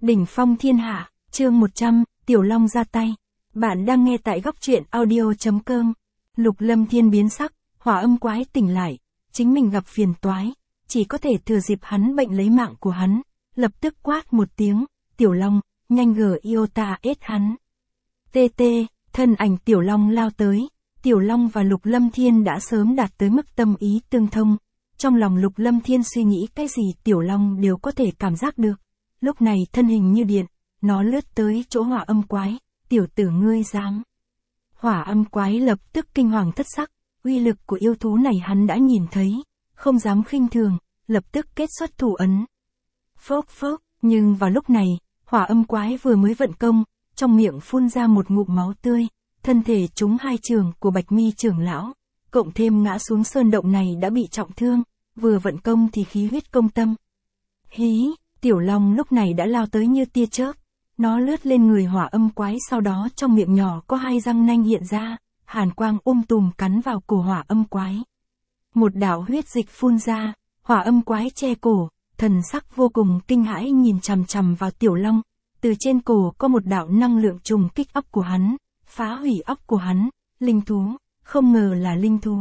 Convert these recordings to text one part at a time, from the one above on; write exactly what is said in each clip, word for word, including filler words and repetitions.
Đỉnh phong thiên hạ, chương một trăm, Tiểu Long ra tay. Bạn đang nghe tại góc truyện audio.com. Lục Lâm Thiên biến sắc, Hỏa Âm Quái tỉnh lại, chính mình gặp phiền toái, chỉ có thể thừa dịp hắn bệnh lấy mạng của hắn, lập tức quát một tiếng, Tiểu Long, nhanh gờ Iota ết hắn. Tê tê, thân ảnh Tiểu Long lao tới, Tiểu Long và Lục Lâm Thiên đã sớm đạt tới mức tâm ý tương thông. Trong lòng Lục Lâm Thiên suy nghĩ cái gì Tiểu Long đều có thể cảm giác được. Lúc này thân hình như điện, nó lướt tới chỗ Hỏa Âm Quái, tiểu tử ngươi dám. Hỏa Âm Quái lập tức kinh hoàng thất sắc, uy lực của yêu thú này hắn đã nhìn thấy, không dám khinh thường, lập tức kết xuất thủ ấn. Phốc phốc, nhưng vào lúc này, Hỏa Âm Quái vừa mới vận công, trong miệng phun ra một ngụm máu tươi, thân thể trúng hai trường của Bạch Mi trưởng lão, cộng thêm ngã xuống sơn động này đã bị trọng thương, vừa vận công thì khí huyết công tâm. Hí, Tiểu Long lúc này đã lao tới như tia chớp, nó lướt lên người Hỏa Âm Quái, sau đó trong miệng nhỏ có hai răng nanh hiện ra, hàn quang um tùm cắn vào cổ Hỏa Âm Quái. Một đạo huyết dịch phun ra, Hỏa Âm Quái che cổ, thần sắc vô cùng kinh hãi nhìn chằm chằm vào Tiểu Long, từ trên cổ có một đạo năng lượng trùng kích óc của hắn, phá hủy óc của hắn, linh thú, không ngờ là linh thú.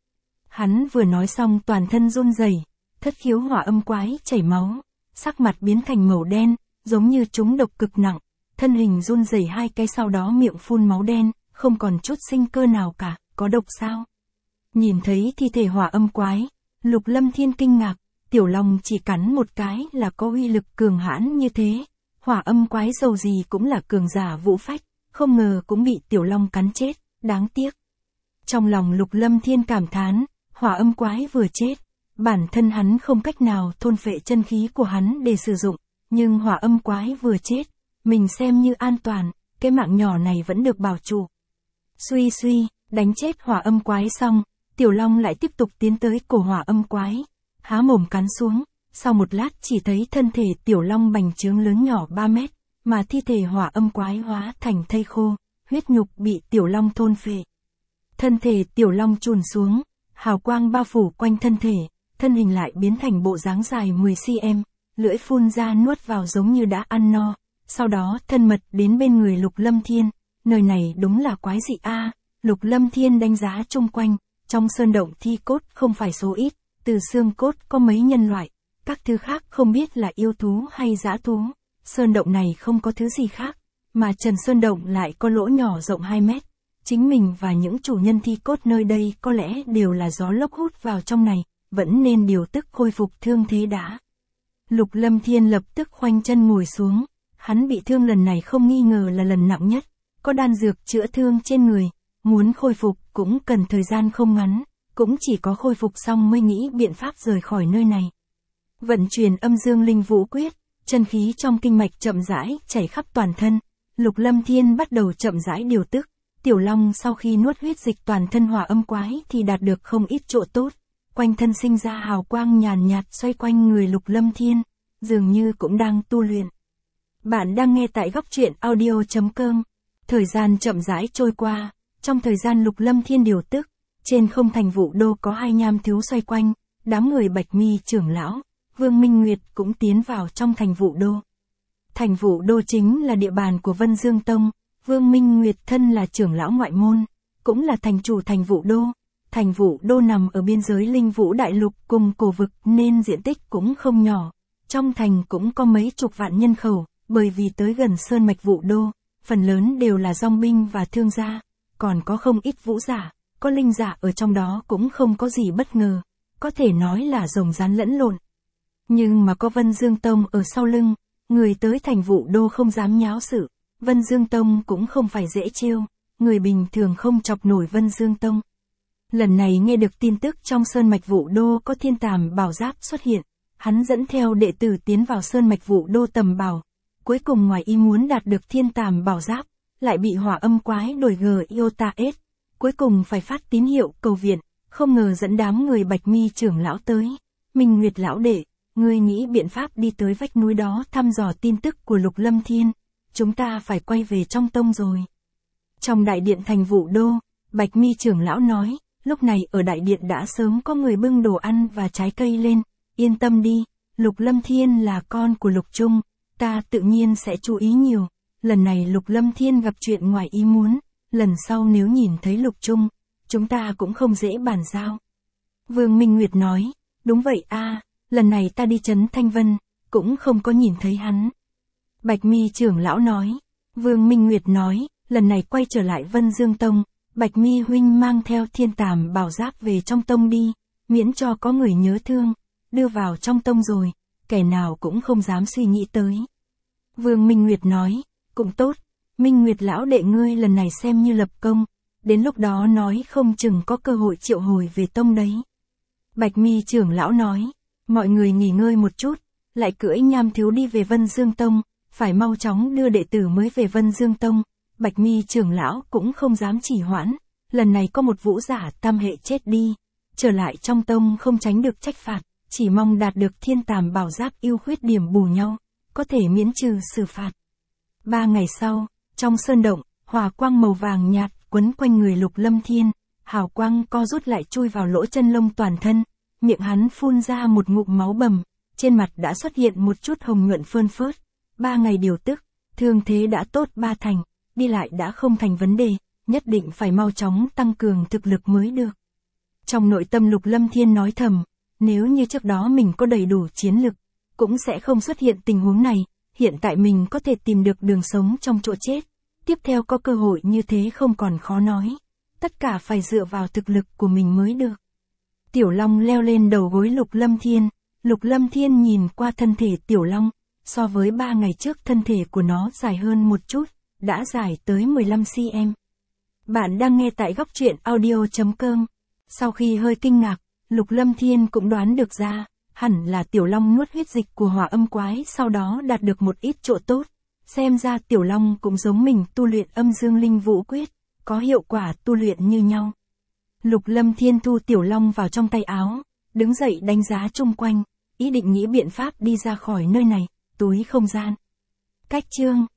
Hắn vừa nói xong toàn thân run rẩy, thất khiếu Hỏa Âm Quái chảy máu, sắc mặt biến thành màu đen, giống như trúng độc cực nặng, thân hình run rẩy hai cái sau đó miệng phun máu đen, không còn chút sinh cơ nào cả, có độc sao? Nhìn thấy thi thể Hỏa Âm Quái, Lục Lâm Thiên kinh ngạc, Tiểu Long chỉ cắn một cái là có uy lực cường hãn như thế, Hỏa Âm Quái dầu gì cũng là cường giả vũ phách, không ngờ cũng bị Tiểu Long cắn chết, đáng tiếc. Trong lòng Lục Lâm Thiên cảm thán, Hỏa Âm Quái vừa chết, bản thân hắn không cách nào thôn phệ chân khí của hắn để sử dụng, nhưng Hỏa Âm Quái vừa chết, mình xem như an toàn, cái mạng nhỏ này vẫn được bảo trụ. Suy suy, đánh chết Hỏa Âm Quái xong, Tiểu Long lại tiếp tục tiến tới cổ Hỏa Âm Quái, há mồm cắn xuống, sau một lát chỉ thấy thân thể Tiểu Long bành trướng lớn nhỏ ba mét, mà thi thể Hỏa Âm Quái hóa thành thây khô, huyết nhục bị Tiểu Long thôn phệ. Thân thể Tiểu Long chùn xuống, hào quang bao phủ quanh thân thể, thân hình lại biến thành bộ dáng dài mười xăng-ti-mét, lưỡi phun ra nuốt vào giống như đã ăn no, sau đó thân mật đến bên người Lục Lâm Thiên, nơi này đúng là quái dị a. À. Lục Lâm Thiên đánh giá chung quanh, trong sơn động thi cốt không phải số ít, từ xương cốt có mấy nhân loại, các thứ khác không biết là yêu thú hay dã thú, sơn động này không có thứ gì khác, mà trần sơn động lại có lỗ nhỏ rộng hai mét. Chính mình và những chủ nhân thi cốt nơi đây có lẽ đều là gió lốc hút vào trong này, vẫn nên điều tức khôi phục thương thế đã. Lục Lâm Thiên lập tức khoanh chân ngồi xuống, hắn bị thương lần này không nghi ngờ là lần nặng nhất, có đan dược chữa thương trên người, muốn khôi phục cũng cần thời gian không ngắn, cũng chỉ có khôi phục xong mới nghĩ biện pháp rời khỏi nơi này. Vận chuyển âm dương linh vũ quyết, chân khí trong kinh mạch chậm rãi chảy khắp toàn thân, Lục Lâm Thiên bắt đầu chậm rãi điều tức. Tiểu Long sau khi nuốt huyết dịch toàn thân Hỏa Âm Quái thì đạt được không ít chỗ tốt, quanh thân sinh ra hào quang nhàn nhạt xoay quanh người Lục Lâm Thiên, dường như cũng đang tu luyện. Bạn đang nghe tại góc truyện audio.com. Thời gian chậm rãi trôi qua, trong thời gian Lục Lâm Thiên điều tức, trên không thành Vũ Đô có hai nham thiếu xoay quanh, đám người Bạch Mi trưởng lão, Vương Minh Nguyệt cũng tiến vào trong thành Vũ Đô. Thành Vũ Đô chính là địa bàn của Vân Dương Tông. Vương Minh Nguyệt thân là trưởng lão ngoại môn, cũng là thành chủ thành Vũ Đô. Thành Vũ Đô nằm ở biên giới Linh Vũ Đại Lục cùng cổ vực nên diện tích cũng không nhỏ. Trong thành cũng có mấy chục vạn nhân khẩu, bởi vì tới gần sơn mạch Vũ Đô, phần lớn đều là dòng binh và thương gia, còn có không ít vũ giả, có linh giả ở trong đó cũng không có gì bất ngờ, có thể nói là rồng rắn lẫn lộn. Nhưng mà có Vân Dương Tông ở sau lưng, người tới thành Vũ Đô không dám nháo sự. Vân Dương Tông cũng không phải dễ trêu, người bình thường không chọc nổi Vân Dương Tông. Lần này nghe được tin tức trong sơn mạch Vũ Đô có thiên tàm bảo giáp xuất hiện, hắn dẫn theo đệ tử tiến vào sơn mạch Vũ Đô tầm bảo, cuối cùng ngoài ý muốn đạt được thiên tàm bảo giáp, lại bị Hỏa Âm Quái đổi gờ Iota ết, cuối cùng phải phát tín hiệu cầu viện, không ngờ dẫn đám người Bạch Mi trưởng lão tới. Minh Nguyệt lão đệ, ngươi nghĩ biện pháp đi tới vách núi đó thăm dò tin tức của Lục Lâm Thiên. Chúng ta phải quay về trong tông rồi. Trong đại điện thành Vũ Đô, Bạch Mi trưởng lão nói, lúc này ở đại điện đã sớm có người bưng đồ ăn và trái cây lên, yên tâm đi, Lục Lâm Thiên là con của Lục Trung, ta tự nhiên sẽ chú ý nhiều. Lần này Lục Lâm Thiên gặp chuyện ngoài ý muốn, lần sau nếu nhìn thấy Lục Trung, chúng ta cũng không dễ bàn giao. Vương Minh Nguyệt nói, đúng vậy a, lần này ta đi trấn Thanh Vân, cũng không có nhìn thấy hắn. Bạch Mi trưởng lão nói, Vương Minh Nguyệt nói, lần này quay trở lại Vân Dương Tông, Bạch Mi huynh mang theo Thiên Tàm Bảo Giáp về trong tông đi, miễn cho có người nhớ thương, đưa vào trong tông rồi, kẻ nào cũng không dám suy nghĩ tới. Vương Minh Nguyệt nói, cũng tốt, Minh Nguyệt lão đệ ngươi lần này xem như lập công, đến lúc đó nói không chừng có cơ hội triệu hồi về tông đấy. Bạch Mi trưởng lão nói, mọi người nghỉ ngơi một chút, lại cưỡi Nham thiếu đi về Vân Dương Tông, phải mau chóng đưa đệ tử mới về Vân Dương Tông. Bạch Mi trưởng lão cũng không dám trì hoãn, lần này có một vũ giả tam hệ chết đi, trở lại trong tông không tránh được trách phạt, chỉ mong đạt được Thiên Tàm Bảo Giáp ưu khuyết điểm bù nhau, có thể miễn trừ xử phạt. Ba ngày sau, trong sơn động, hỏa quang màu vàng nhạt quấn quanh người Lục Lâm Thiên, hào quang co rút lại chui vào lỗ chân lông toàn thân, miệng hắn phun ra một ngụm máu bầm, trên mặt đã xuất hiện một chút hồng nhuận phơn phớt. Ba ngày điều tức, thương thế đã tốt ba thành, đi lại đã không thành vấn đề, nhất định phải mau chóng tăng cường thực lực mới được. Trong nội tâm Lục Lâm Thiên nói thầm, nếu như trước đó mình có đầy đủ chiến lực, cũng sẽ không xuất hiện tình huống này, hiện tại mình có thể tìm được đường sống trong chỗ chết, tiếp theo có cơ hội như thế không còn khó nói, tất cả phải dựa vào thực lực của mình mới được. Tiểu Long leo lên đầu gối Lục Lâm Thiên, Lục Lâm Thiên nhìn qua thân thể Tiểu Long, so với ba ngày trước thân thể của nó dài hơn một chút, đã dài tới mười lăm xăng-ti-mét. Bạn đang nghe tại góc truyện audio chấm com. Sau khi hơi kinh ngạc, Lục Lâm Thiên cũng đoán được ra, hẳn là Tiểu Long nuốt huyết dịch của Hỏa Âm Quái sau đó đạt được một ít chỗ tốt. Xem ra Tiểu Long cũng giống mình tu luyện Âm Dương Linh Vũ Quyết, có hiệu quả tu luyện như nhau. Lục Lâm Thiên thu Tiểu Long vào trong tay áo, đứng dậy đánh giá chung quanh, ý định nghĩ biện pháp đi ra khỏi nơi này, túi không gian. Cách chương